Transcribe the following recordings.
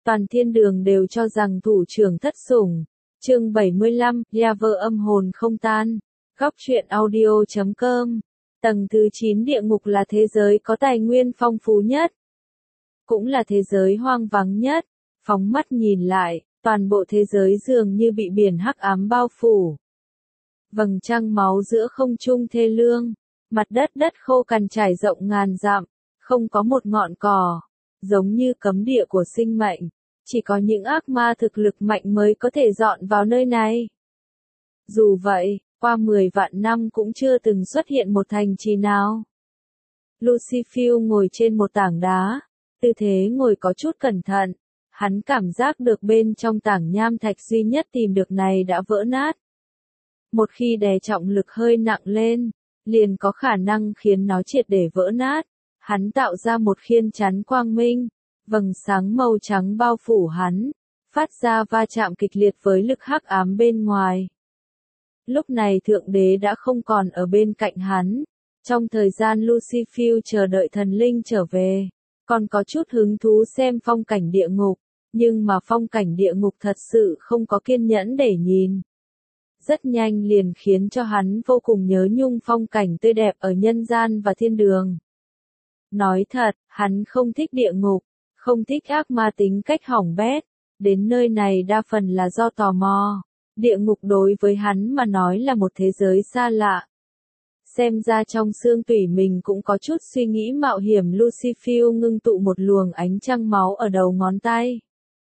Toàn thiên đường đều cho rằng thủ trưởng thất sủng. Chương 75, Yaver âm hồn không tan. Góc truyện audio.com. Tầng thứ 9 địa ngục là thế giới có tài nguyên phong phú nhất. Cũng là thế giới hoang vắng nhất. Phóng mắt nhìn lại, toàn bộ thế giới dường như bị biển hắc ám bao phủ. Vầng trăng máu giữa không trung thê lương. Mặt đất khô cằn trải rộng ngàn dặm. Không có một ngọn cỏ. Giống như cấm địa của sinh mệnh. Chỉ có những ác ma thực lực mạnh mới có thể dọn vào nơi này. Dù vậy, qua 10 vạn năm cũng chưa từng xuất hiện một thành trì nào. Lucifer ngồi trên một tảng đá, tư thế ngồi có chút cẩn thận. Hắn cảm giác được bên trong tảng nham thạch duy nhất tìm được này đã vỡ nát. Một khi đè trọng lực hơi nặng lên, liền có khả năng khiến nó triệt để vỡ nát. Hắn tạo ra một khiên chắn quang minh. Vầng sáng màu trắng bao phủ hắn, phát ra va chạm kịch liệt với lực hắc ám bên ngoài. Lúc này Thượng Đế đã không còn ở bên cạnh hắn. Trong thời gian Lucifer chờ đợi thần linh trở về, còn có chút hứng thú xem phong cảnh địa ngục, nhưng mà phong cảnh địa ngục thật sự không có kiên nhẫn để nhìn. Rất nhanh liền khiến cho hắn vô cùng nhớ nhung phong cảnh tươi đẹp ở nhân gian và thiên đường. Nói thật, hắn không thích địa ngục. Không thích ác ma tính cách hỏng bét, đến nơi này đa phần là do tò mò. Địa ngục đối với hắn mà nói là một thế giới xa lạ. Xem ra trong xương tủy mình cũng có chút suy nghĩ mạo hiểm. Lucifer ngưng tụ một luồng ánh trăng máu ở đầu ngón tay.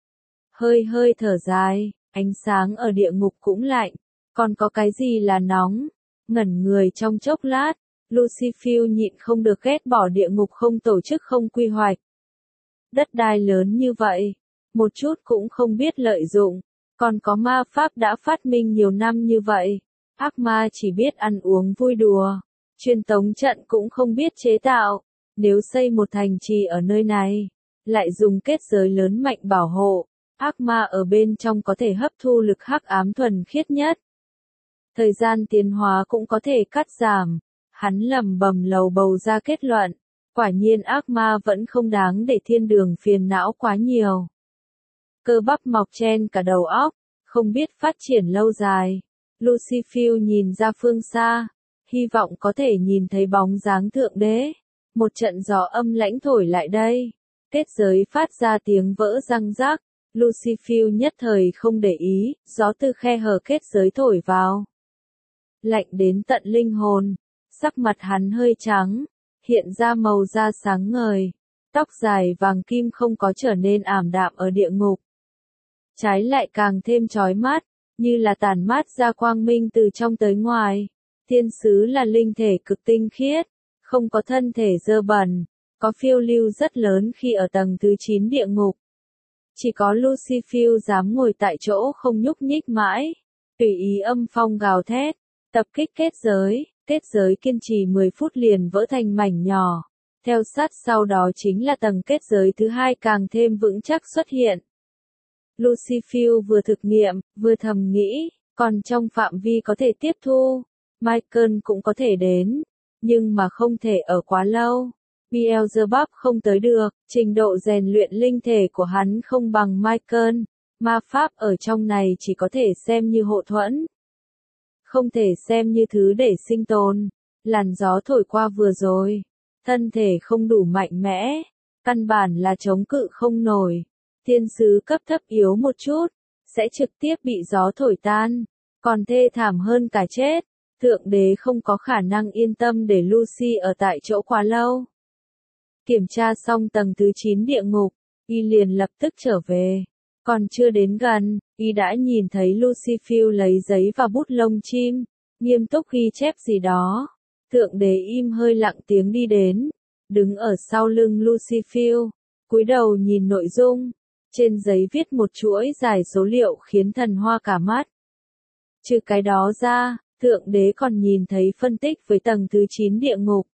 Hơi thở dài, ánh sáng ở địa ngục cũng lạnh, còn có cái gì là nóng? Ngẩn người trong chốc lát, Lucifer nhịn không được ghét bỏ địa ngục không tổ chức không quy hoạch. Đất đai lớn như vậy, một chút cũng không biết lợi dụng, còn có ma pháp đã phát minh nhiều năm như vậy, ác ma chỉ biết ăn uống vui đùa, truyền tống trận cũng không biết chế tạo, nếu xây một thành trì ở nơi này, lại dùng kết giới lớn mạnh bảo hộ, ác ma ở bên trong có thể hấp thu lực hắc ám thuần khiết nhất. Thời gian tiến hóa cũng có thể cắt giảm, hắn lẩm bẩm lầu bầu ra kết luận. Quả nhiên ác ma vẫn không đáng để thiên đường phiền não quá nhiều. Cơ bắp mọc trên cả đầu óc, không biết phát triển lâu dài. Lucifer nhìn ra phương xa, hy vọng có thể nhìn thấy bóng dáng Thượng Đế. Một trận gió âm lãnh thổi lại đây. Kết giới phát ra tiếng vỡ răng rác. Lucifer nhất thời không để ý, gió từ khe hở kết giới thổi vào. Lạnh đến tận linh hồn, sắc mặt hắn hơi trắng. Hiện ra màu da sáng ngời, tóc dài vàng kim không có trở nên ảm đạm ở địa ngục. Trái lại càng thêm chói mắt, như là tản mát ra quang minh từ trong tới ngoài. Thiên sứ là linh thể cực tinh khiết, không có thân thể dơ bẩn, có phiêu lưu rất lớn khi ở tầng thứ 9 địa ngục. Chỉ có Lucifer dám ngồi tại chỗ không nhúc nhích mãi, tùy ý âm phong gào thét, tập kích kết giới. Kết giới kiên trì 10 phút liền vỡ thành mảnh nhỏ. Theo sát sau đó chính là tầng kết giới thứ hai càng thêm vững chắc xuất hiện. Lucifer vừa thực nghiệm, vừa thầm nghĩ, còn trong phạm vi có thể tiếp thu. Michael cũng có thể đến, nhưng mà không thể ở quá lâu. Beelzebub không tới được, trình độ rèn luyện linh thể của hắn không bằng Michael. Ma pháp ở trong này chỉ có thể xem như hộ thuẫn. Không thể xem như thứ để sinh tồn. Làn gió thổi qua vừa rồi. Thân thể không đủ mạnh mẽ. Căn bản là chống cự không nổi. Thiên sứ cấp thấp yếu một chút. Sẽ trực tiếp bị gió thổi tan. Còn thê thảm hơn cả chết. Thượng Đế không có khả năng yên tâm để Lucy ở tại chỗ quá lâu. Kiểm tra xong tầng thứ 9 địa ngục. Y liền lập tức trở về. Còn chưa đến gần, y đã nhìn thấy Lucifer lấy giấy và bút lông chim, nghiêm túc ghi chép gì đó. Thượng Đế im hơi lặng tiếng đi đến, đứng ở sau lưng Lucifer, cúi đầu nhìn nội dung. Trên giấy viết một chuỗi dài số liệu khiến thần hoa cả mắt. Trừ cái đó ra, Thượng Đế còn nhìn thấy phân tích với tầng thứ 9 địa ngục.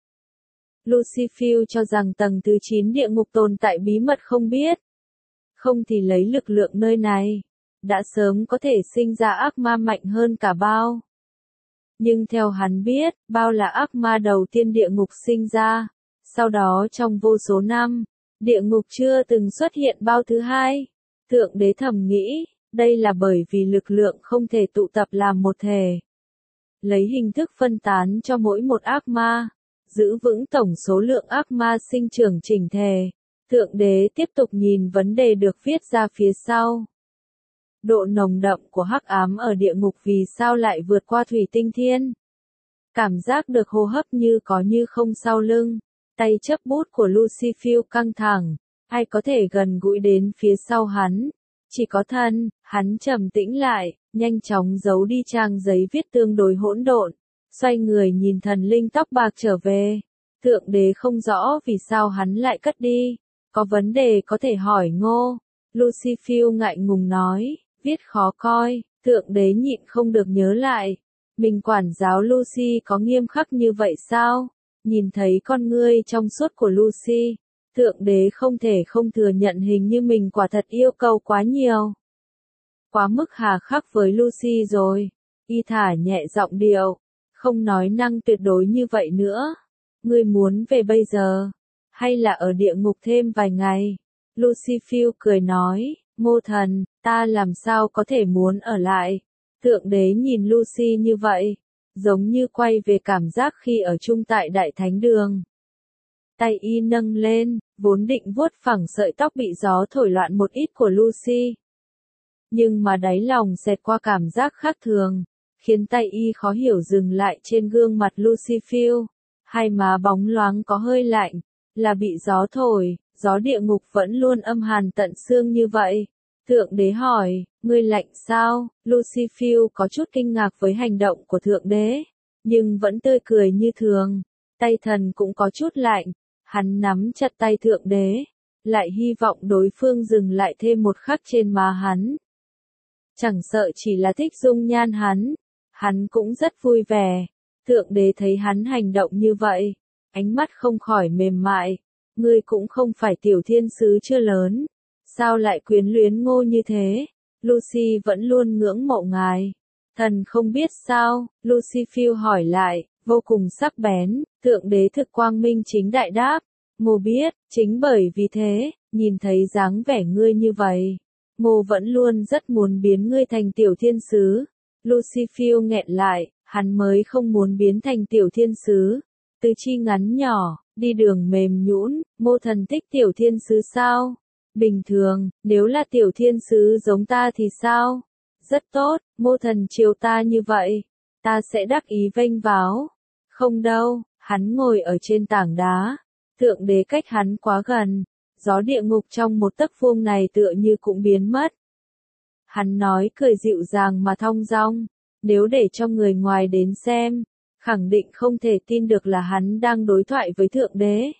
Lucifer cho rằng tầng thứ 9 địa ngục tồn tại bí mật không biết. Không thì lấy lực lượng nơi này, đã sớm có thể sinh ra ác ma mạnh hơn cả Bao. Nhưng theo hắn biết, Bao là ác ma đầu tiên địa ngục sinh ra. Sau đó trong vô số năm, địa ngục chưa từng xuất hiện Bao thứ hai. Thượng đế thầm nghĩ, đây là bởi vì lực lượng không thể tụ tập làm một thể. Lấy hình thức phân tán cho mỗi một ác ma, giữ vững tổng số lượng ác ma sinh trưởng chỉnh thể. Thượng đế tiếp tục nhìn vấn đề được viết ra phía sau. Độ nồng đậm của hắc ám ở địa ngục vì sao lại vượt qua thủy tinh thiên? Cảm giác được hô hấp như có như không sau lưng. Tay chấp bút của Lucifer căng thẳng. Ai có thể gần gũi đến phía sau hắn? Chỉ có thần. Hắn trầm tĩnh lại, nhanh chóng giấu đi trang giấy viết tương đối hỗn độn. Xoay người nhìn thần linh tóc bạc trở về. Thượng đế không rõ vì sao hắn lại cất đi. Có vấn đề có thể hỏi Ngô. Lucifer ngại ngùng nói, viết khó coi. Thượng đế nhịn không được nhớ lại. Mình quản giáo Lucy có nghiêm khắc như vậy sao? Nhìn thấy con ngươi trong suốt của Lucy, thượng đế không thể không thừa nhận hình như mình quả thật yêu cầu quá nhiều. Quá mức hà khắc với Lucy rồi. Y thả nhẹ giọng điệu, không nói năng tuyệt đối như vậy nữa. Ngươi muốn về bây giờ, hay là ở địa ngục thêm vài ngày? Lucifer cười nói, Ngô thần, ta làm sao có thể muốn ở lại? Thượng đế nhìn Lucy như vậy, giống như quay về cảm giác khi ở chung tại Đại Thánh Đường. Tay y nâng lên, vốn định vuốt phẳng sợi tóc bị gió thổi loạn một ít của Lucy. Nhưng mà đáy lòng xẹt qua cảm giác khác thường, khiến tay y khó hiểu dừng lại trên gương mặt Lucifer. Hai má bóng loáng có hơi lạnh, là bị gió thổi, gió địa ngục vẫn luôn âm hàn tận xương như vậy. Thượng đế hỏi, ngươi lạnh sao? Lucifer có chút kinh ngạc với hành động của thượng đế, nhưng vẫn tươi cười như thường. Tay thần cũng có chút lạnh, hắn nắm chặt tay thượng đế, lại hy vọng đối phương dừng lại thêm một khắc trên má hắn. Chẳng sợ chỉ là thích dung nhan hắn cũng rất vui vẻ. Thượng đế thấy hắn hành động như vậy, ánh mắt không khỏi mềm mại. Ngươi cũng không phải tiểu thiên sứ chưa lớn, sao lại quyến luyến Ngô như thế? Lucy vẫn luôn ngưỡng mộ ngài. Thần không biết sao? Lucifer hỏi lại, vô cùng sắc bén. Thượng đế thực quang minh chính đại đáp, Ngô biết, chính bởi vì thế, nhìn thấy dáng vẻ ngươi như vậy, Ngô vẫn luôn rất muốn biến ngươi thành tiểu thiên sứ. Lucifer nghẹn lại, hắn mới không muốn biến thành tiểu thiên sứ. Từ chi ngắn nhỏ, đi đường mềm nhũn, Ngô thần thích tiểu thiên sứ sao? Bình thường, nếu là tiểu thiên sứ giống ta thì sao? Rất tốt, Ngô thần chiều ta như vậy, ta sẽ đắc ý vênh váo. Không đâu, hắn ngồi ở trên tảng đá, thượng đế cách hắn quá gần, gió địa ngục trong một tấc vuông này tựa như cũng biến mất. Hắn nói cười dịu dàng mà thong dong, nếu để cho người ngoài đến xem, khẳng định không thể tin được là hắn đang đối thoại với thượng đế.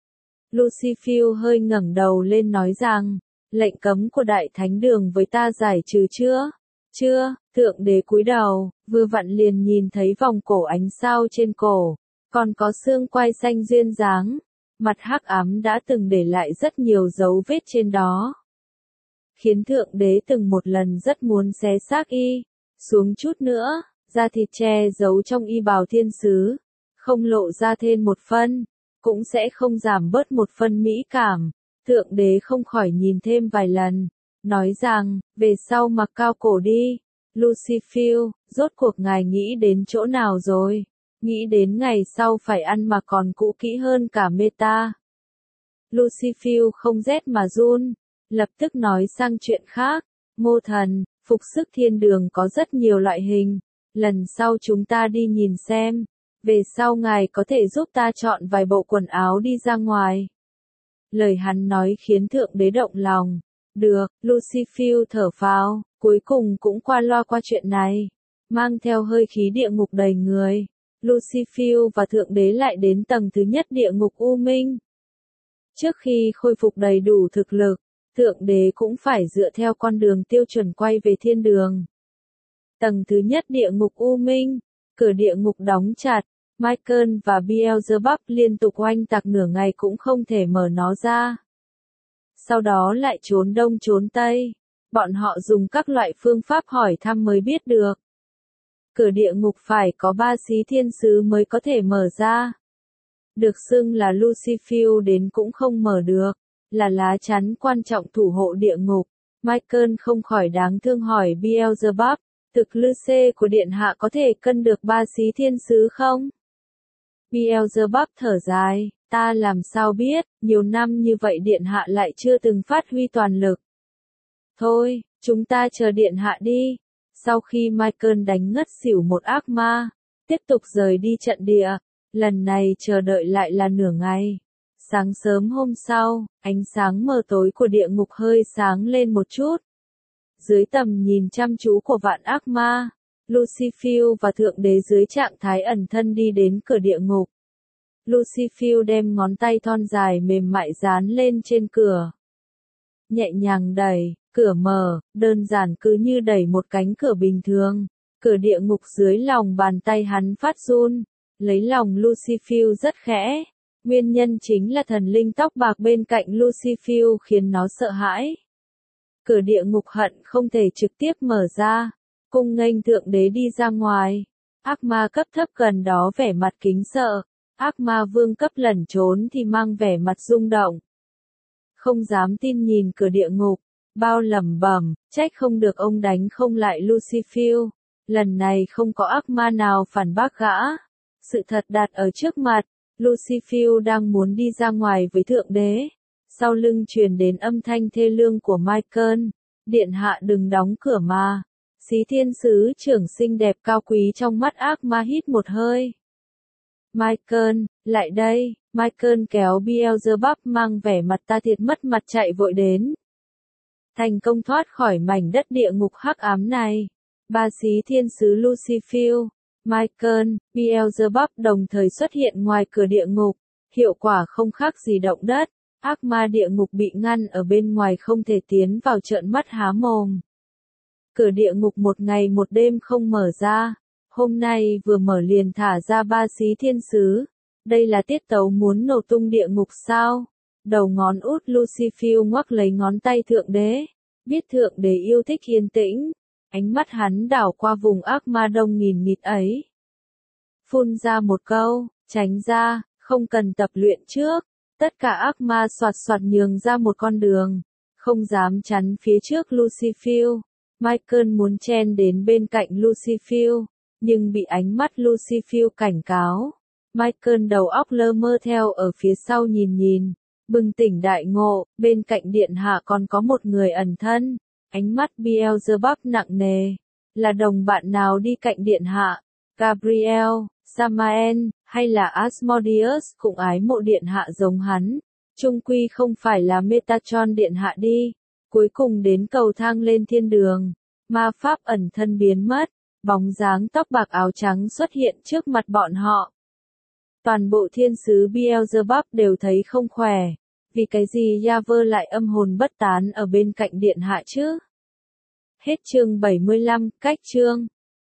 Lucifer hơi ngẩng đầu lên nói rằng, lệnh cấm của Đại Thánh Đường với ta giải trừ chưa? Chưa, thượng đế cúi đầu, vừa vặn liền nhìn thấy vòng cổ ánh sao trên cổ, còn có xương quai xanh duyên dáng, mặt hắc ám đã từng để lại rất nhiều dấu vết trên đó. Khiến thượng đế từng một lần rất muốn xé xác y, xuống chút nữa, da thịt che giấu trong y bào thiên sứ, không lộ ra thêm một phân, cũng sẽ không giảm bớt một phân mỹ cảm. Thượng đế không khỏi nhìn thêm vài lần, nói rằng, về sau mặc cao cổ đi. Lucifer, rốt cuộc ngài nghĩ đến chỗ nào rồi? Nghĩ đến ngày sau phải ăn mà còn cũ kỹ hơn cả Meta. Lucifer không rét mà run, lập tức nói sang chuyện khác. Ngô thần, phục sức thiên đường có rất nhiều loại hình, lần sau chúng ta đi nhìn xem. Về sau ngài có thể giúp ta chọn vài bộ quần áo đi ra ngoài. Lời hắn nói khiến thượng đế động lòng. Được, Lucifer thở phào, cuối cùng cũng qua loa qua chuyện này. Mang theo hơi khí địa ngục đầy người, Lucifer và thượng đế lại đến tầng thứ nhất địa ngục U Minh. Trước khi khôi phục đầy đủ thực lực, thượng đế cũng phải dựa theo con đường tiêu chuẩn quay về thiên đường. Tầng thứ nhất địa ngục U Minh, cửa địa ngục đóng chặt. Michael và Beelzebub liên tục oanh tạc nửa ngày cũng không thể mở nó ra. Sau đó lại trốn đông trốn tây. Bọn họ dùng các loại phương pháp hỏi thăm mới biết được. Cửa địa ngục phải có 3 xí thiên sứ mới có thể mở ra. Được xưng là Lucifer đến cũng không mở được, là lá chắn quan trọng thủ hộ địa ngục. Michael không khỏi đáng thương hỏi Beelzebub, thực lư xê của điện hạ có thể cân được 3 xí thiên sứ không? Beelzebub thở dài, ta làm sao biết, nhiều năm như vậy điện hạ lại chưa từng phát huy toàn lực. Thôi, chúng ta chờ điện hạ đi. Sau khi Michael đánh ngất xỉu một ác ma, tiếp tục rời đi trận địa, lần này chờ đợi lại là nửa ngày. Sáng sớm hôm sau, ánh sáng mờ tối của địa ngục hơi sáng lên một chút. Dưới tầm nhìn chăm chú của vạn ác ma, Lucifer và Thượng Đế dưới trạng thái ẩn thân đi đến cửa địa ngục. Lucifer đem ngón tay thon dài mềm mại dán lên trên cửa. Nhẹ nhàng đẩy, cửa mở, đơn giản cứ như đẩy một cánh cửa bình thường. Cửa địa ngục dưới lòng bàn tay hắn phát run, lấy lòng Lucifer rất khẽ. Nguyên nhân chính là thần linh tóc bạc bên cạnh Lucifer khiến nó sợ hãi. Cửa địa ngục hận không thể trực tiếp mở ra, cung nghênh Thượng Đế đi ra ngoài. Ác ma cấp thấp gần đó vẻ mặt kính sợ, ác ma vương cấp lẩn trốn thì mang vẻ mặt rung động. Không dám tin nhìn cửa địa ngục, bao lẩm bẩm, trách không được ông đánh không lại Lucifer. Lần này không có ác ma nào phản bác gã. Sự thật đặt ở trước mặt, Lucifer đang muốn đi ra ngoài với Thượng Đế. Sau lưng truyền đến âm thanh thê lương của Michael, điện hạ đừng đóng cửa mà. Xí thiên sứ trưởng xinh đẹp cao quý trong mắt ác ma hít một hơi. Michael, lại đây. Michael kéo Beelzebub mang vẻ mặt ta thiệt mất mặt chạy vội đến. Thành công thoát khỏi mảnh đất địa ngục hắc ám này. Ba xí thiên sứ Lucifer, Michael, Beelzebub đồng thời xuất hiện ngoài cửa địa ngục. Hiệu quả không khác gì động đất. Ác ma địa ngục bị ngăn ở bên ngoài không thể tiến vào trợn mắt há mồm. Cửa địa ngục một ngày một đêm không mở ra. Hôm nay vừa mở liền thả ra ba xí thiên sứ. Đây là tiết tấu muốn nổ tung địa ngục sao? Đầu ngón út Lucifer ngoắc lấy ngón tay Thượng Đế. Biết Thượng Đế yêu thích yên tĩnh. Ánh mắt hắn đảo qua vùng ác ma đông nghìn nghịt ấy. Phun ra một câu, tránh ra, không cần tập luyện trước. Tất cả ác ma soạt soạt nhường ra một con đường. Không dám chắn phía trước Lucifer. Michael muốn chen đến bên cạnh Lucifer, nhưng bị ánh mắt Lucifer cảnh cáo. Michael đầu óc lơ mơ theo ở phía sau nhìn, bừng tỉnh đại ngộ, bên cạnh điện hạ còn có một người ẩn thân. Ánh mắt Beelzebub nặng nề. Là đồng bạn nào đi cạnh điện hạ? Gabriel, Samael, hay là Asmodeus cũng ái mộ điện hạ giống hắn. Trung quy không phải là Metatron điện hạ đi. Cuối cùng đến cầu thang lên thiên đường. Ma pháp ẩn thân biến mất. Bóng dáng tóc bạc áo trắng xuất hiện trước mặt bọn họ. Toàn bộ thiên sứ Beelzebub đều thấy không khỏe. Vì cái gì Yahweh lại âm hồn bất tán ở bên cạnh điện hạ chứ? Hết chương 75, cách chương.